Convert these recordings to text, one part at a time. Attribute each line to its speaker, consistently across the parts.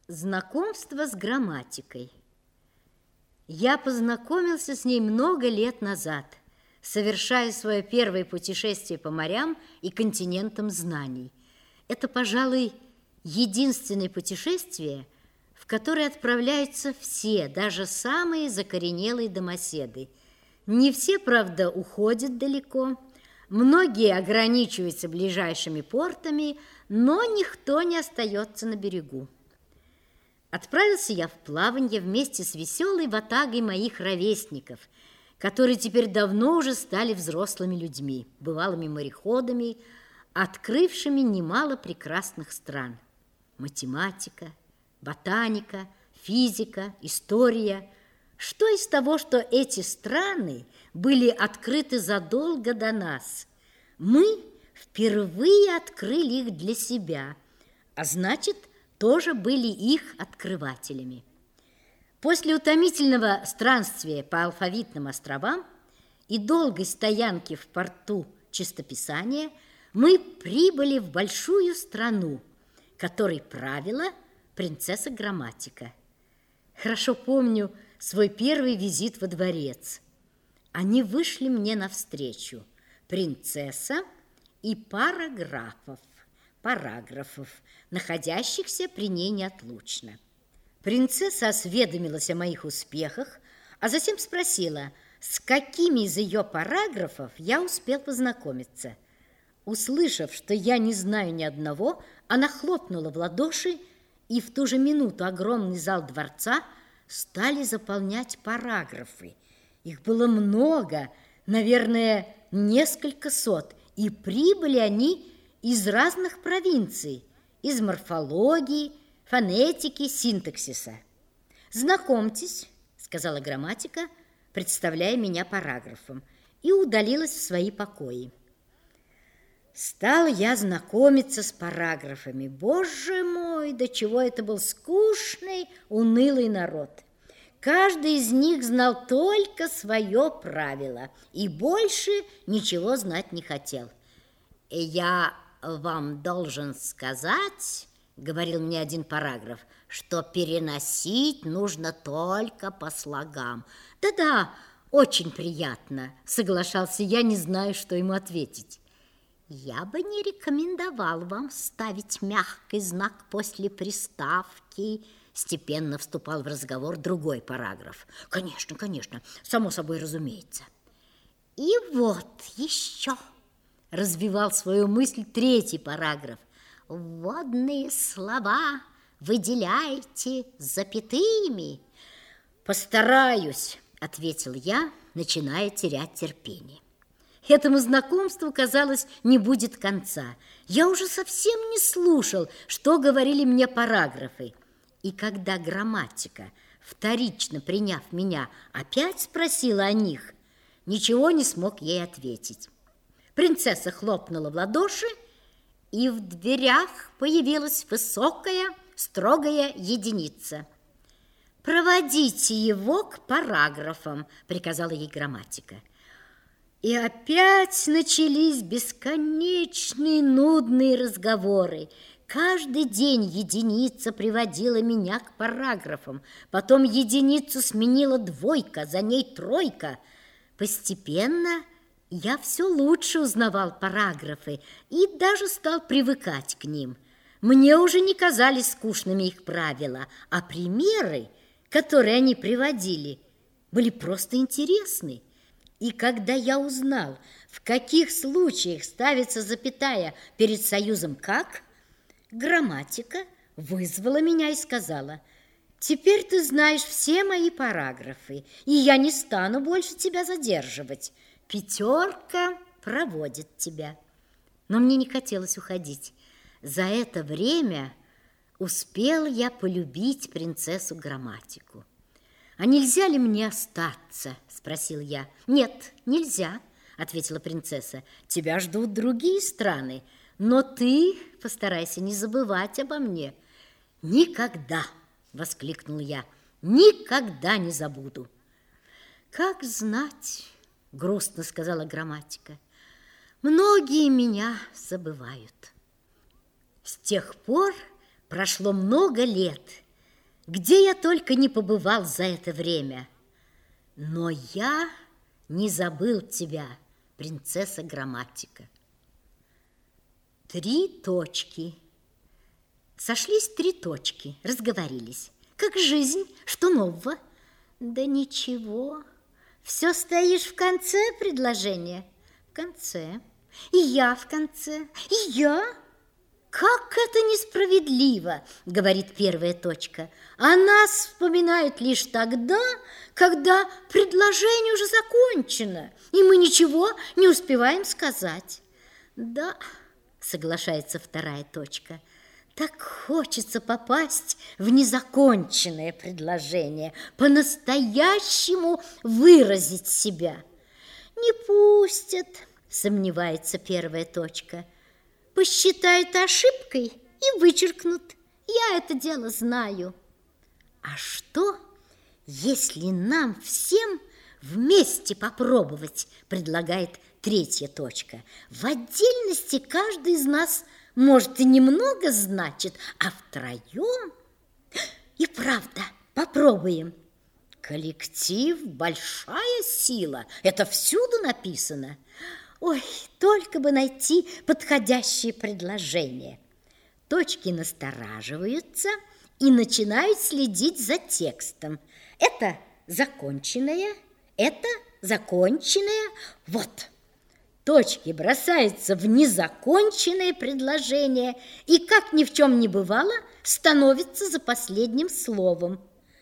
Speaker 1: Знакомство с грамматикой. Я познакомился с ней много лет назад, совершая свое первое путешествие по морям и континентам знаний. Это, пожалуй, единственное путешествие, в которое отправляются все, даже самые закоренелые домоседы. Не все, правда, уходят далеко, многие ограничиваются ближайшими портами, но никто не остается на берегу. Отправился я в плаванье вместе с веселой ватагой моих ровесников, которые теперь давно уже стали взрослыми людьми, бывалыми мореходами, открывшими немало прекрасных стран. Математика, ботаника, физика, история. Что из того, что эти страны были открыты задолго до нас? Мы впервые открыли их для себя, а значит, тоже были их открывателями. После утомительного странствия по алфавитным островам и долгой стоянки в порту чистописания мы прибыли в большую страну, которой правила принцесса Грамматика. Хорошо помню свой первый визит во дворец. Они вышли мне навстречу, принцесса и пара параграфов, находящихся при ней неотлучно. Принцесса осведомилась о моих успехах, а затем спросила, с какими из ее параграфов я успел познакомиться. Услышав, что я не знаю ни одного, она хлопнула в ладоши, и в ту же минуту огромный зал дворца стали заполнять параграфы. Их было много, наверное, несколько сот, и прибыли они из разных провинций, из морфологии, фонетики, синтаксиса. «Знакомьтесь», — сказала Грамматика, представляя меня параграфом, и удалилась в свои покои. Стала я знакомиться с параграфами. Боже мой, до чего это был скучный, унылый народ! Каждый из них знал только свое правило и больше ничего знать не хотел. «Я вам должен сказать, — говорил мне один параграф, — что переносить нужно только по слогам». «Да-да, очень приятно», — соглашался я, не знаю, что ему ответить. «Я бы не рекомендовал вам ставить мягкий знак после приставки», — степенно вступал в разговор другой параграф. «Конечно, конечно, само собой разумеется». «И вот еще», — развивал свою мысль третий параграф, «вводные слова выделяйте запятыми». «Постараюсь», — ответил я, начиная терять терпение. Этому знакомству, казалось, не будет конца. Я уже совсем не слушал, что говорили мне параграфы. И когда Грамматика, вторично приняв меня, опять спросила о них, ничего не смог ей ответить. Принцесса хлопнула в ладоши, и в дверях появилась высокая, строгая единица. «Проводите его к параграфам», — приказала ей Грамматика. И опять начались бесконечные нудные разговоры. Каждый день единица приводила меня к параграфам, потом единицу сменила двойка, за ней тройка. Постепенно я все лучше узнавал параграфы и даже стал привыкать к ним. Мне уже не казались скучными их правила, а примеры, которые они приводили, были просто интересны. И когда я узнал, в каких случаях ставится запятая перед союзом «как», Грамматика вызвала меня и сказала: «Теперь ты знаешь все мои параграфы, и я не стану больше тебя задерживать. 5 проводит тебя». Но мне не хотелось уходить. За это время успел я полюбить принцессу Грамматику. «А нельзя ли мне остаться?» – спросил я. «Нет, нельзя», – ответила принцесса. «Тебя ждут другие страны, но ты постарайся не забывать обо мне». «Никогда!» – воскликнул я. «Никогда не забуду». «Как знать», – грустно сказала Грамматика. «Многие меня забывают». С тех пор прошло много лет, где я только не побывал за это время. Но я не забыл тебя, принцесса-грамматика. 3 точки. Сошлись 3 точки, разговорились. Как жизнь, что нового? Да ничего. Все стоишь в конце предложения. В конце. И я в конце. И я. Как это несправедливо, говорит первая точка. А нас вспоминают лишь тогда, когда предложение уже закончено, и мы ничего не успеваем сказать. Да, соглашается вторая точка. Так хочется попасть в незаконченное предложение, по-настоящему выразить себя. Не пустят, сомневается первая точка. Посчитают ошибкой и вычеркнут. Я это дело знаю. А что, если нам всем вместе попробовать, предлагает третья точка. В отдельности каждый из нас может и немного значит, а втроем... И правда, попробуем. Коллектив – большая сила. Это всюду написано. Ой, только бы найти подходящее предложение. Точки настораживаются и начинают следить за текстом. Это законченное, это законченное. Вот. Точки бросаются в незаконченное предложение и, как ни в чем не бывало, становятся за последним словом.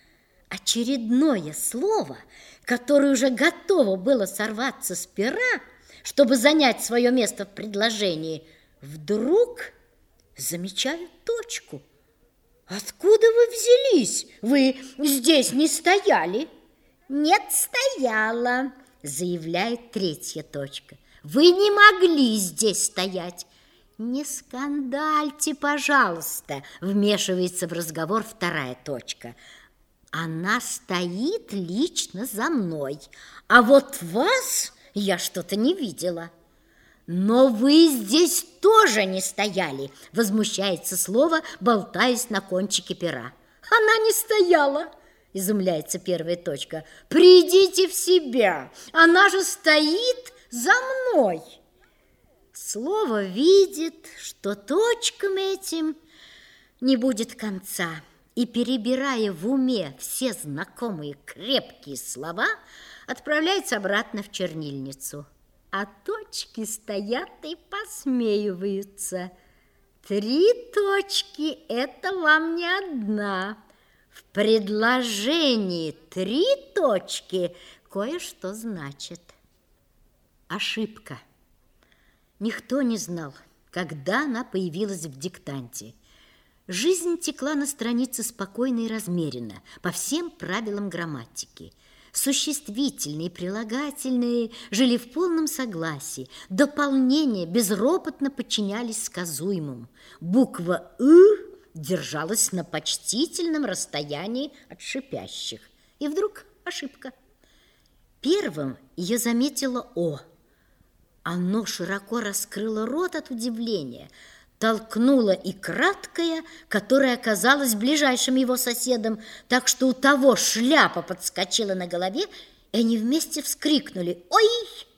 Speaker 1: Очередное слово, которое уже готово было сорваться с пера, чтобы занять свое место в предложении, вдруг замечают точку. Откуда вы взялись? Вы здесь не стояли? Нет, стояла, заявляет третья точка. Вы не могли здесь стоять. Не скандальте, пожалуйста, вмешивается в разговор вторая точка. Она стоит лично за мной, а вот вас я что-то не видела. Но вы здесь тоже не стояли, возмущается слово, болтаясь на кончике пера. Она не стояла, изумляется первая точка. Придите в себя, она же стоит за мной. Слово видит, что точкам этим не будет конца, и, перебирая в уме все знакомые крепкие слова, отправляется обратно в чернильницу. А точки стоят и посмеиваются. 3 точки – это вам не одна. В предложении 3 точки кое-что значит. Ошибка. Никто не знал, когда она появилась в диктанте. Жизнь текла на странице спокойно и размеренно, по всем правилам грамматики. Существительные и прилагательные жили в полном согласии. Дополнения безропотно подчинялись сказуемому. Буква «ы» держалась на почтительном расстоянии от шипящих. И вдруг ошибка. Первым ее заметила «о». Оно широко раскрыло рот от удивления, толкнуло и краткое, которое оказалось ближайшим его соседом, так что у того шляпа подскочила на голове, и они вместе вскрикнули «Ой!»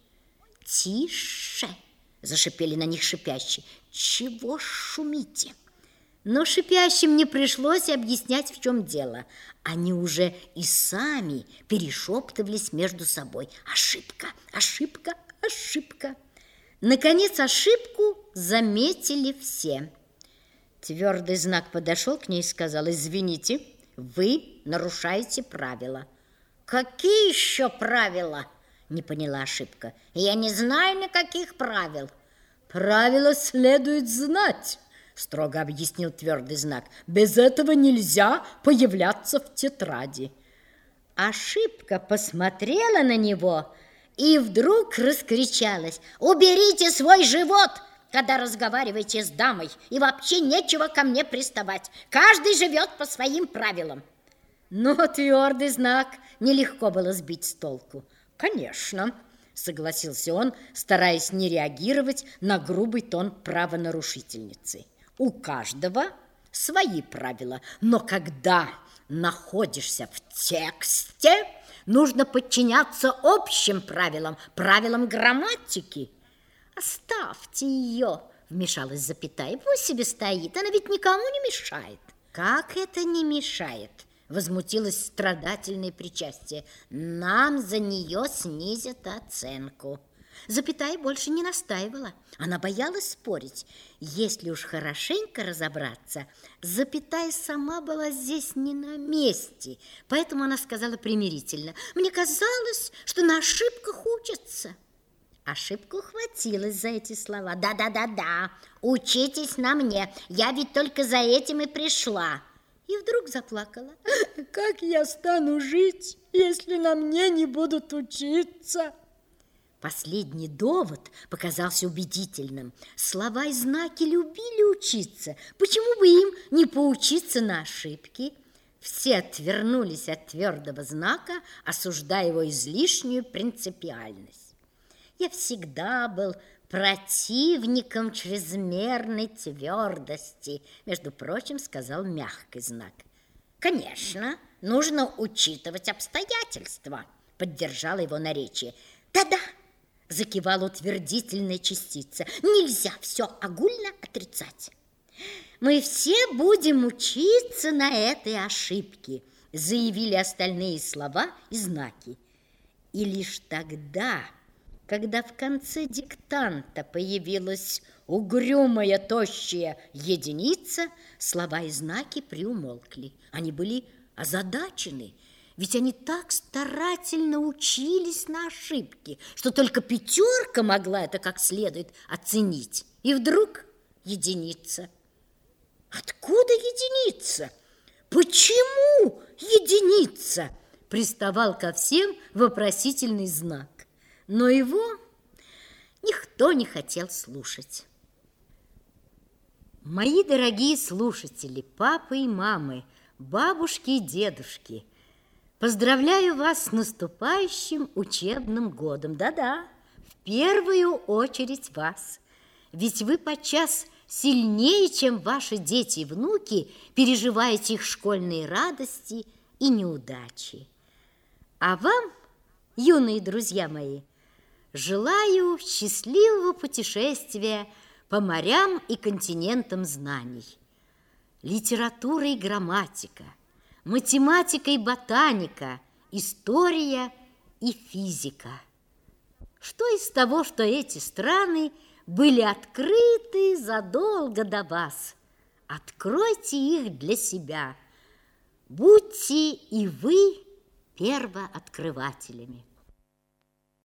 Speaker 1: «Тише!» – зашипели на них шипящие. «Чего шумите?» Но шипящим не пришлось объяснять, в чем дело. Они уже и сами перешептывались между собой. «Ошибка! Ошибка! Ошибка!» Наконец ошибку заметили все. Твердый знак подошел к ней и сказал: «Извините, вы нарушаете правила». «Какие еще правила?» – не поняла ошибка. «Я не знаю никаких правил». «Правила следует знать», – строго объяснил твердый знак. «Без этого нельзя появляться в тетради». Ошибка посмотрела на него и вдруг раскричалась: «Уберите свой живот, когда разговариваете с дамой, и вообще нечего ко мне приставать. Каждый живет по своим правилам». Но твердый знак нелегко было сбить с толку. «Конечно», — согласился он, стараясь не реагировать на грубый тон правонарушительницы. «У каждого свои правила. Но когда находишься в тексте, нужно подчиняться общим правилам, правилам грамматики. Оставьте ее, вмешалась запятая, пусть себе стоит, она ведь никому не мешает. Как это не мешает? Возмутилось страдательное причастие. Нам за нее снизят оценку. Запятая больше не настаивала. Она боялась спорить. Если уж хорошенько разобраться, запятая сама была здесь не на месте. Поэтому она сказала примирительно: «Мне казалось, что на ошибках учатся». Ошибка ухватилась за эти слова. «Да, учитесь на мне, я ведь только за этим и пришла». И вдруг заплакала. «Как я стану жить, если на мне не будут учиться?» Последний довод показался убедительным. Слова и знаки любили учиться. Почему бы им не поучиться на ошибки? Все отвернулись от твердого знака, осуждая его излишнюю принципиальность. Я всегда был противником чрезмерной твердости, между прочим, сказал мягкий знак. Конечно, нужно учитывать обстоятельства, поддержала его наречие. Да-да, закивала утвердительная частица. Нельзя все огульно отрицать. Мы все будем учиться на этой ошибке, заявили остальные слова и знаки. И лишь тогда, когда в конце диктанта появилась угрюмая тощая единица, слова и знаки приумолкли. Они были озадачены, ведь они так старательно учились на ошибки, что только пятерка могла это как следует оценить. И вдруг единица. Откуда единица? Почему единица? Приставал ко всем вопросительный знак. Но его никто не хотел слушать. Мои дорогие слушатели, папы и мамы, бабушки и дедушки, поздравляю вас с наступающим учебным годом. Да-да, в первую очередь вас. Ведь вы подчас сильнее, чем ваши дети и внуки, переживаете их школьные радости и неудачи. А вам, юные друзья мои, желаю счастливого путешествия по морям и континентам знаний. Литература и грамматика, математика и ботаника, история и физика. Что из того, что эти страны были открыты задолго до вас? Откройте их для себя. Будьте и вы первооткрывателями.